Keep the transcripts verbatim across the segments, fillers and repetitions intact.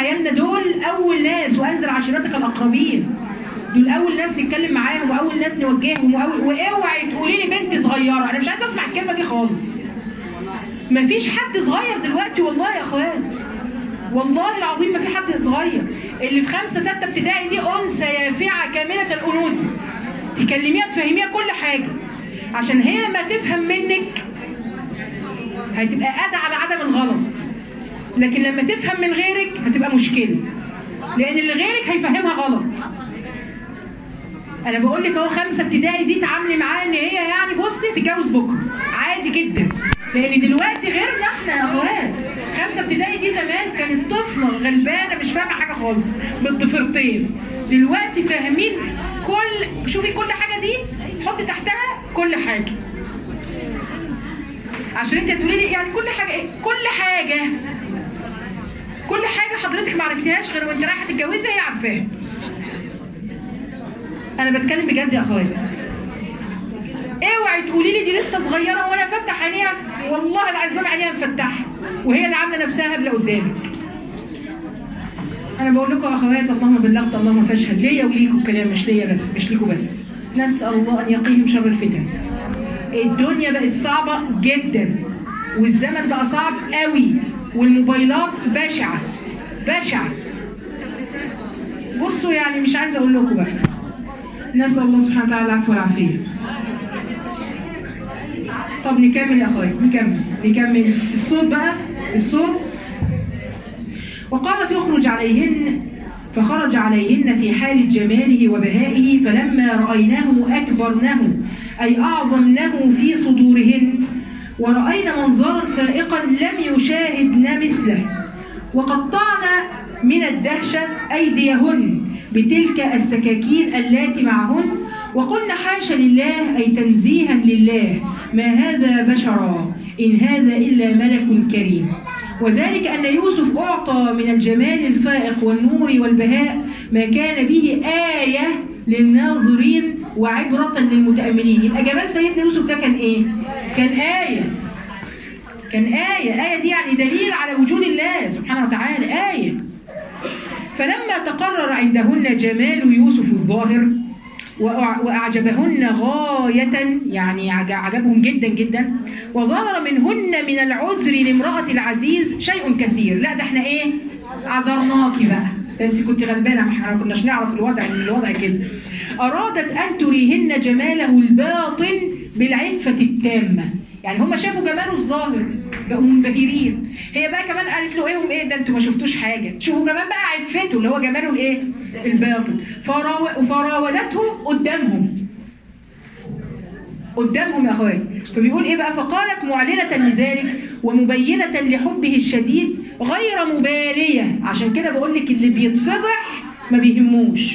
عيالنا دول اول ناس، وانزل عشيرتك الاقربين، دول اول ناس نتكلم معاهم واول ناس نوجههم. واوعي تقولي لي بنت صغيره، انا مش عايزه اسمع الكلمه دي خالص. مفيش حد صغير دلوقتي والله يا اخوات، والله العظيم ما في حد صغير. اللي في خمسه سته ابتدائي دي انثى يافعه كامله الانوثه، تكلميها تفهميها كل حاجه، عشان هي لما تفهم منك هتبقى قادة على عدم الغلط، لكن لما تفهم من غيرك هتبقى مشكله، لان اللي غيرك هيفهمها غلط. انا بقول لك اهو خمسه ابتدائي دي تعاملي معاها ان هي يعني بصي تتجوز بكره عادي جدا، لان دلوقتي غيرنا احنا يا اخوات. خمسه ابتدائي دي زمان كانت طفله غلبانه مش فاهمه حاجه خالص بالضفيرتين، دلوقتي فاهمين كل، شوفي كل حاجه دي حطي تحتها كل حاجه، عشان انت تقولي لي يعني كل حاجه ايه؟ كل حاجه كل حاجه حضرتك ما عرفتيهاش غير وانت رايحه تتجوزي هي عارفاها. انا بتكلم بجد يا اخوات، اوعي تقولي لي دي لسه صغيره وانا فاتح عينيها، والله العظيم عينيها مفتحه وهي اللي عامله نفسها هبله قدامك. انا بقول لكم يا اخوات اللهم بلغت اللهم فاشهد، ليا وليكم الكلام، مش ليا بس، مش ليكم بس. نسال الله ان يقيهم شر الفتن. الدنيا بقت صعبه جدا، والزمن بقى صعب قوي، والموبايلات بشعه بشعه. بصوا يعني مش عايزه اقول لكم بقى، نسال الله سبحانه وتعالى العفو والعافيه. طب نكمل يا اخوات، نكمل نكمل الصوت بقى، الصوت. وقالت يخرج عليهن، فخرج عليهن في حال جماله وبهائه، فلما رأيناه أكبرنه أي أعظمنه في صدورهن، ورأينا منظرا فائقا لم يشاهدن مثله، وقطعن من الدهشة أيديهن بتلك السكاكين اللاتي معهن، وقلنا حاشا لله أي تنزيها لله، ما هذا بشرا إن هذا إلا ملك كريم. وذلك أن يوسف أعطى من الجمال الفائق والنور والبهاء ما كان به آية للناظرين وعبرة للمتأملين. يبقى جمال سيدنا يوسف ده كان إيه؟ كان آية، كان آية، آية دي يعني دليل على وجود الله سبحانه وتعالى، آية. فلما تقرر عندهن جمال يوسف الظاهر وأعجبهن غاية، يعني عجبهم جدا جدا، وظهر منهن من العذر لامرأة العزيز شيء كثير. لا ده احنا ايه؟ عذرناكي بقى، ده انت كنت غلبانة، ما كناش نعرف الوضع من الوضع كده. أرادت أن تريهن جماله الباطن بالعفة التامة، يعني هم شافوا جماله الظاهر بقوا منبهرين، هي بقى كمان قالت له ايه ايه ده انتوا ما شفتوش حاجه، شوفوا كمان بقى عفته اللي هو جماله الايه؟ الباطن. فراو... فراودته قدامهم قدامهم يا اخوان. فبيقول ايه بقى؟ فقالت معلنه لذلك ومبينه لحبه الشديد غير مباليه، عشان كده بقول لك اللي بيتفضح ما بيهموش،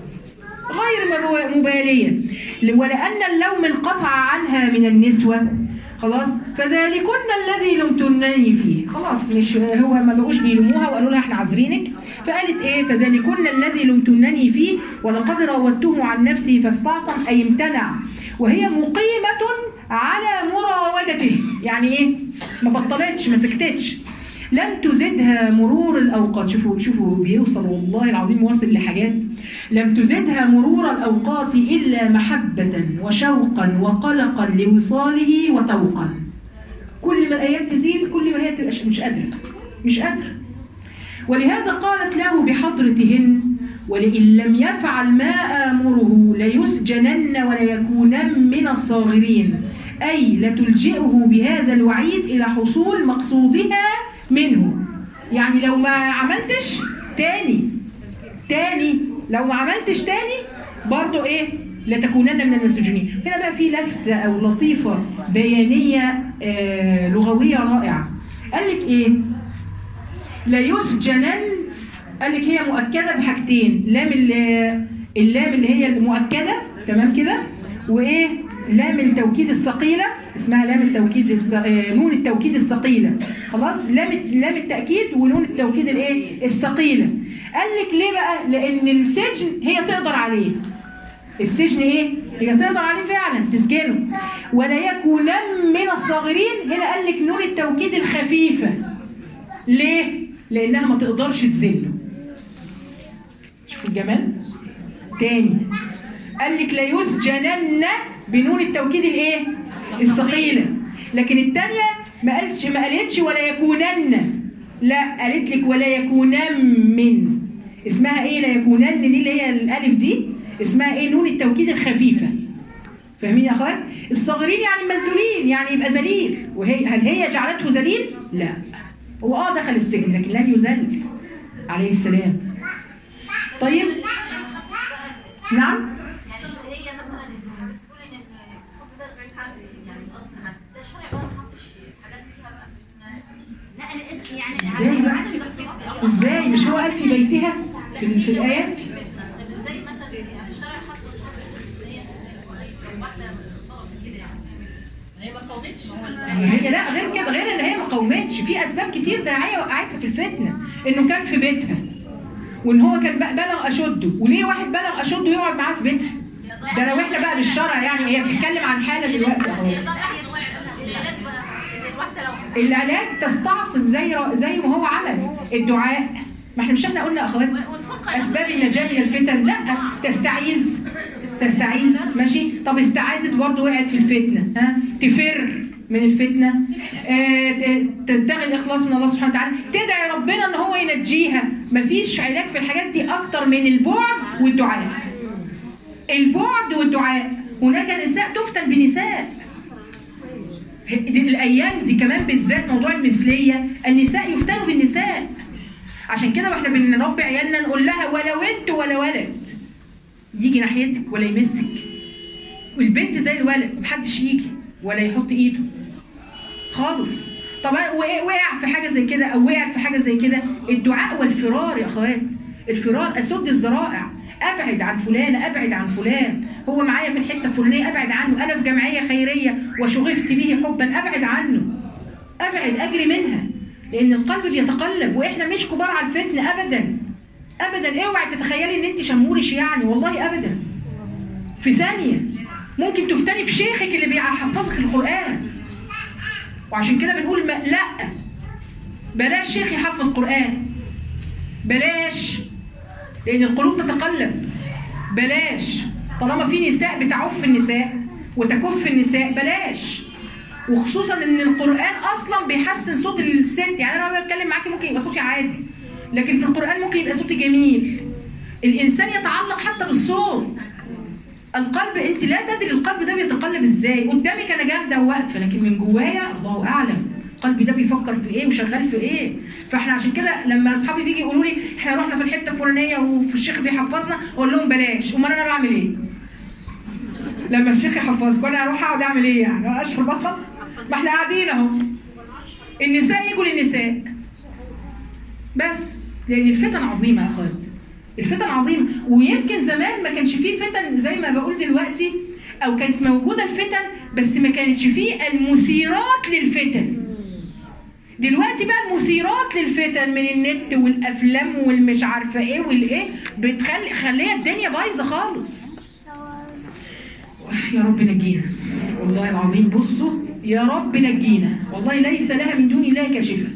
غير مباليه. ولان اللوم انقطع عنها من النسوه خلاص، فذلكن الذي لمتنني فيه، خلاص مش هو ما بقوش بيلوموها وقالوا لها احنا عذرينك، فقالت ايه؟ فذلكن الذي لمتنني فيه ولقد راودته عن نفسي فاستعصم اي امتنع، وهي مقيمة على مراودته، يعني ايه؟ ما بطلتش، ما سكتتش. لم تزدها مرور الاوقات، شوفوا شوفوا بيوصل والله العظيم واصل لحاجات. لم تزدها مرور الاوقات الا محبه وشوقا وقلقا لوصاله وتوقا. كل ما الايام تزيد كل ما هي تبقى مش قادره مش قادره. ولهذا قالت له بحضرتهن ولئن لم يفعل ما امره ليسجنن وليكونن من الصاغرين، اي لتلجئه بهذا الوعيد الى حصول مقصودها منه، يعني لو ما عملتش تاني تاني لو ما عملتش تاني برضو ايه؟ لتكونن من المسجونين. هنا بقى في لفتة او لطيفة بيانية آه لغوية رائعة. قال لك ايه؟ ليسجنن، قال لك هي مؤكدة بحاجتين، لام اللام اللي هي المؤكدة تمام كده، وايه؟ لام التوكيد الثقيلة اسمها لام التوكيد الث... نون التوكيد الثقيلة، خلاص؟ لام لام التأكيد ونون التوكيد الايه؟ الثقيلة. قال لك ليه بقى؟ لأن السجن هي تقدر عليه. السجن ايه؟ هي تقدر عليه فعلا تسجنه. ولا يكونن من الصاغرين، هنا قال لك نون التوكيد الخفيفة. ليه؟ لانها ما تقدرش تذله. شوف الجمال. تاني قال لك لا يسجنن بنون التوكيد الايه؟ الثقيله. لكن الثانيه ما قالتش ما قالتش ولا يكونن، لا قالت لك ولا يكونن من. اسمها ايه لا يكونن دي اللي هي الالف دي؟ اسمها ايه؟ نون التوكيد الخفيفه. فاهمين يا اخوات؟ الصاغرين يعني المذلولين، يعني يبقى ذليل. وهي هل هي جعلته ذليل؟ لا. هو اه دخل السجن لكن لم يذل عليه السلام. طيب نعم. يعني هي مثلا بتقول ان الحب ده غير حق، يعني غصب عنك، ده الشرع بقى ما حطش حاجات فيها بقى. لا يعني ازاي بقى؟ ازاي؟ مش هو قال في بيتها في, في الايات؟ طب ازاي مثلا يعني الشرع حط واحده صارت كده يعني هي ما قاومتش؟ هي لا غير كده، غير ان هي ما قاومتش، في اسباب كتير داعيه وقعتها في الفتنه. انه كان في بيتها، وان هو كان بلغ اشده. وليه واحد بلغ اشده يقعد معاه في بيتها؟ ده لو احنا بقى بالشرع يعني. هي بتتكلم عن حاله دلوقتي اهو. العلاج تستعصم زي زي ما هو عمل الدعاء. ما احنا مش احنا قلنا اخوات اسباب النجاه من الفتن؟ لا تستعيذ تستعيذ ماشي. طب استعاذت برضه وقعت في الفتنه، ها تفر من الفتنه، آه تبتغي الاخلاص من الله سبحانه وتعالى، تدعي ربنا ان هو ينجيها. مفيش علاج في الحاجات دي اكتر من البعد والدعاء. البعد والدعاء. هناك نساء تفتن بنساء. دي الايام دي كمان بالذات موضوع المثليه، النساء يفتنوا بالنساء. عشان كده واحنا بنربي عيالنا نقول لها ولو انت ولا ولد يجي ناحيتك ولا يمسك. والبنت زي الولد محدش يجي ولا يحط ايده خالص. طبعا وقع في حاجه زي كده او وقعت في حاجه زي كده، الدعاء والفرار يا اخوات. الفرار، اسد الذرائع، ابعد عن فلانه، ابعد عن فلان، هو معايا في الحته الفلانيه ابعد عنه، انا في جمعيه خيريه وشغفت به حبا ابعد عنه، ابعد اجري منها. لان القلب بيتقلب، واحنا مش كبار على الفتنه ابدا ابدا. اوعي تتخيلي ان انت شمورش يعني، والله ابدا. في ثانيه ممكن تفتني بشيخك اللي بيحفظك القران. وعشان كده بنقول ما لا، بلاش شيخ يحفظ قران، بلاش، لان القلوب تتقلب. بلاش طالما في نساء بتعف النساء وتكف النساء، بلاش. وخصوصا ان القران اصلا بيحسن صوت الست. يعني انا لما بتكلم معاكي ممكن يبقى صوتي عادي، لكن في القران ممكن يبقى صوتي جميل. الانسان يتعلق حتى بالصوت. القلب انت لا تدري القلب ده بيتقلب ازاي. قدامك انا جامده وواقفه، لكن من جوايا الله اعلم قلبي ده بيفكر في ايه وشغال في ايه. فاحنا عشان كده لما اصحابي بيجي يقولوا لي احنا رحنا في الحته الفلانيه وفي الشيخ بيحفظنا، اقول لهم بلاش. امال انا بعمل ايه؟ لما الشيخ يحفظك وانا اروح اقعد اعمل ايه يعني؟ اشرب بصل؟ ما احنا قاعدين اهو. النساء يجوا للنساء بس، لان الفتن عظيمه يا اخوات. الفتن عظيمه. ويمكن زمان ما كانش فيه فتن زي ما بقول دلوقتي، او كانت موجوده الفتن بس ما كانتش فيه المثيرات للفتن. دلوقتي بقى المثيرات للفتن من النت والافلام والمش عارفه ايه والايه بتخلي خليها الدنيا بايظه خالص. يا رب نجينا والله العظيم. بصوا يا رب نجينا والله، ليس لها من دون الله كاشفه.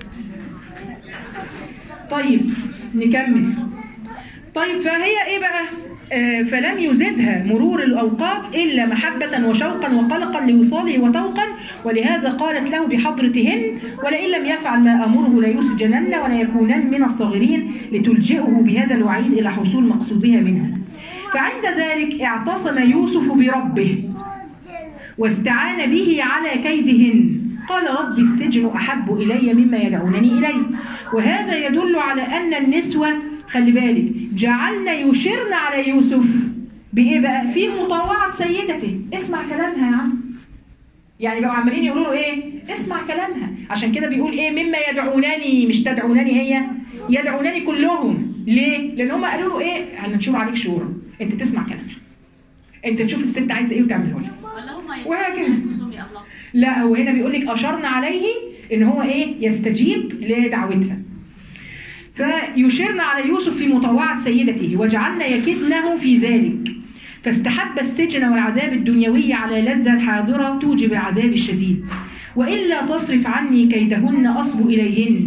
طيب نكمل. طيب فهي ايه بقى؟ آه فلم يزدها مرور الاوقات الا محبه وشوقا وقلقا لوصاله وتوقا، ولهذا قالت له بحضرتهن ولئن لم يفعل ما امره ليسجنن ولا يكونن من الصاغرين، لتلجئه بهذا الوعيد الى حصول مقصودها منها. فعند ذلك اعتصم يوسف بربه واستعان به على كيدهن. قال رب السجن احب الي مما يدعونني اليه. وهذا يدل على ان النسوه خلي بالك جعلنا يشرن على يوسف بايه بقى؟ في مطاوعه سيدته. اسمع كلامها يا عم. يعني بقوا عمالين يقولوا له ايه؟ اسمع كلامها. عشان كده بيقول ايه؟ مما يدعونني، مش تدعونني هي، يدعونني كلهم. ليه؟ لان هم قالوا له ايه؟ هننشر عليك شورى، انت تسمع كلامها، انت تشوف الست عايزه ايه وتعمله لها، وهكذا. لا هو هنا بيقول لك اشرنا عليه ان هو ايه؟ يستجيب لدعوتها. فيشرن على يوسف في مطاوعة سيدته وجعلنا يكدنه في ذلك، فاستحب السجن والعذاب الدنيوي على لذة الحاضرة توجب العذاب الشديد. وإلا تصرف عني كيدهن أصب إليهن،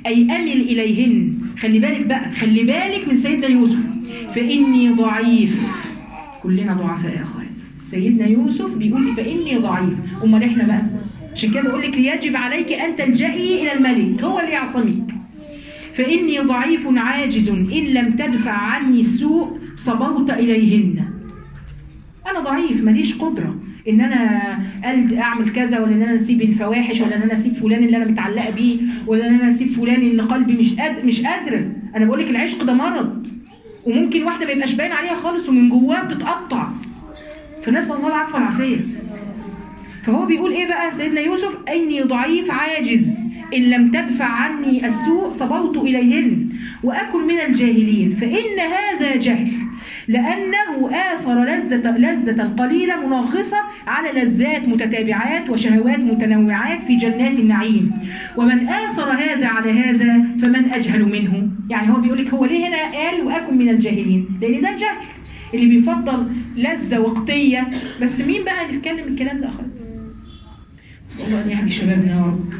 أي أمل إليهن. خلي بالك بقى، خلي بالك من سيدنا يوسف. فإني ضعيف، كلنا ضعفاء يا أخوات. سيدنا يوسف بيقول فإني ضعيف. أمال إحنا بقى؟ عشان كده بقول لك ليجب عليك أن تلجئي إلى الملك، هو اللي يعصمك. فإني ضعيف عاجز إن لم تدفع عني السوء صبوت إليهن. أنا ضعيف، ماليش قدرة إن أنا أعمل كذا، ولا إن أنا أسيب الفواحش، ولا إن أنا أسيب فلان اللي أنا متعلقة بيه، ولا إن أنا أسيب فلان اللي قلبي مش قادر مش قادرة. أنا بقول لك العشق ده مرض، وممكن واحدة ما يبقاش باين عليها خالص ومن جواها بتتقطع. فنسأل الله العفو والعافية. فهو بيقول إيه بقى سيدنا يوسف؟ إني ضعيف عاجز إن لم تدفع عني السوء صبوت إليهن وأكن من الجاهلين. فإن هذا جهل، لأنه آثر لذة, لذة قليلة منغصة على لذات متتابعات وشهوات متنوعات في جنات النعيم. ومن آثر هذا على هذا فمن أجهل منه. يعني هو بيقولك هو ليه هنا قال وأكن من الجاهلين؟ لأن ده الجهل اللي بيفضل لذة وقتية. بس مين بقى اللي يتكلم الكلام ده خالص؟ نسأل الله أن يهدي شبابنا يا رب.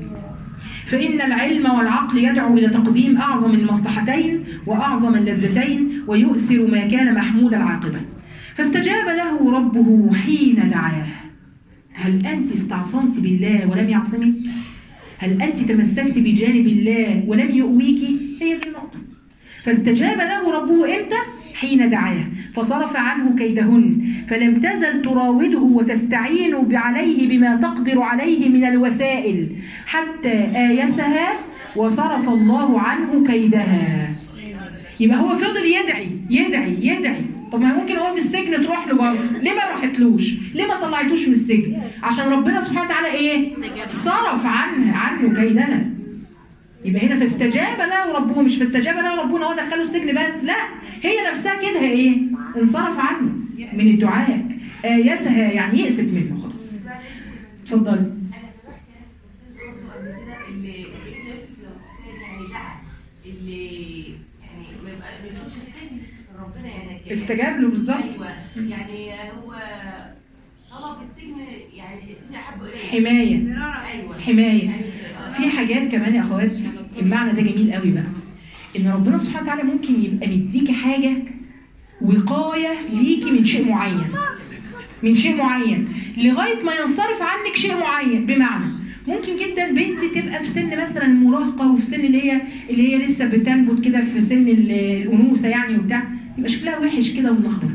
فإن العلم والعقل يدعو إلى تقديم أعظم المصلحتين وأعظم اللذتين، ويؤثر ما كان محمود العاقبة. فاستجاب له ربه حين دعاه. هل أنت استعصمت بالله ولم يعصمك؟ هل أنت تمسكت بجانب الله ولم يؤويك؟ هي دي النقطة. فاستجاب له ربه إمتى؟ حين دعاه، فصرف عنه كيدهن، فلم تزل تراوده وتستعين عليه بما تقدر عليه من الوسائل حتى آيسها وصرف الله عنه كيدها. يبقى هو فضل يدعي يدعي يدعي. طب ما ممكن هو في السجن تروح له برضه، ليه ما راحتلوش؟ ليه ما طلعتوش من السجن؟ عشان ربنا سبحانه وتعالى ايه؟ صرف عنه عنه كيدها. يبقى هنا فاستجاب له ربه، مش فاستجاب له ربنا هو دخله السجن بس، لا، هي نفسها كده ايه؟ انصرف عنه من الدعاء. آيسها يعني يئست منه خلاص. اتفضلي. انا سمعت برضه قبل كده اللي الناس يعني دعا اللي يعني ما يدخلش السجن ربنا يعني استجاب له بالظبط. ايوه، يعني هو طلب السجن، يعني السجن احب اليه حمايه. ايوه حمايه. في حاجات كمان يا اخوات، المعنى ده جميل قوي بقى، ان ربنا سبحانه وتعالى ممكن يبقى مديكي حاجه وقايه ليكي من شيء معين، من شيء معين لغايه ما ينصرف عنك شيء معين. بمعنى ممكن جدا بنتي تبقى في سن مثلا المراهقه، وفي سن اللي هي اللي هي لسه بتنبت كده في سن الانوثه يعني وبتاع، يبقى شكلها وحش كده وملخبط.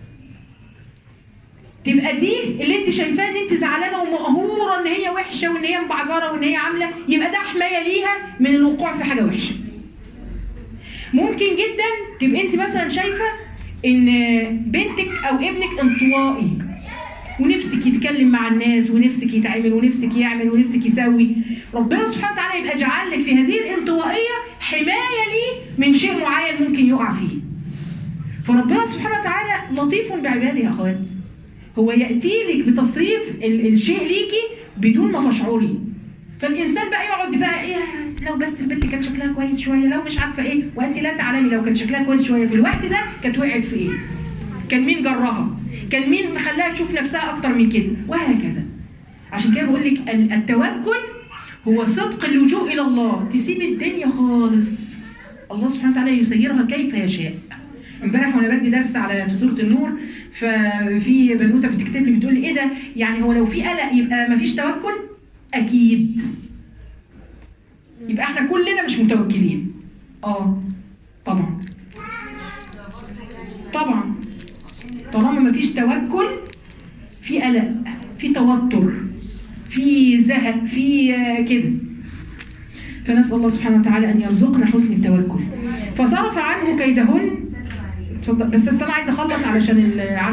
تبقى دي اللي انت شايفاها ان انت زعلانه ومقهوره ان هي وحشه وان هي مبعجره وان هي عامله، يبقى ده حمايه ليها من الوقوع في حاجه وحشه. ممكن جدا تبقى انت مثلا شايفه ان بنتك او ابنك انطوائي ونفسك يتكلم مع الناس ونفسك يتعامل ونفسك يعمل ونفسك يسوي، ربنا سبحانه وتعالى يبقى جعل لك في هذه الانطوائيه حمايه ليه من شيء معين ممكن يقع فيه. فربنا سبحانه وتعالى لطيف بعباده يا اخوات. هو يأتي لك بتصريف الشيء ليكي بدون ما تشعري. فالإنسان بقى يقعد بقى إيه، لو بس البنت كان شكلها كويس شوية، لو مش عارفة إيه، وأنت لا تعلمي لو كان شكلها كويس شوية في الوقت ده كانت وقعت في إيه؟ كان مين جرها؟ كان مين مخليها تشوف نفسها أكتر من كده؟ وهكذا. عشان كده بقول لك التوكل هو صدق اللجوء إلى الله، تسيب الدنيا خالص، الله سبحانه وتعالى يسيرها كيف يشاء. امبارح وانا بدي درس على في سوره النور، ففي بنوته بتكتب لي بتقول لي ايه ده؟ يعني هو لو في قلق يبقى ما فيش توكل؟ اكيد. يبقى احنا كلنا مش متوكلين. اه طبعا طبعا طالما ما فيش توكل، في قلق، في توتر، في زهق، في كده. فنسال الله سبحانه وتعالى ان يرزقنا حسن التوكل. فصرف عنه كيدهن. بس انا عايزه اخلص علشان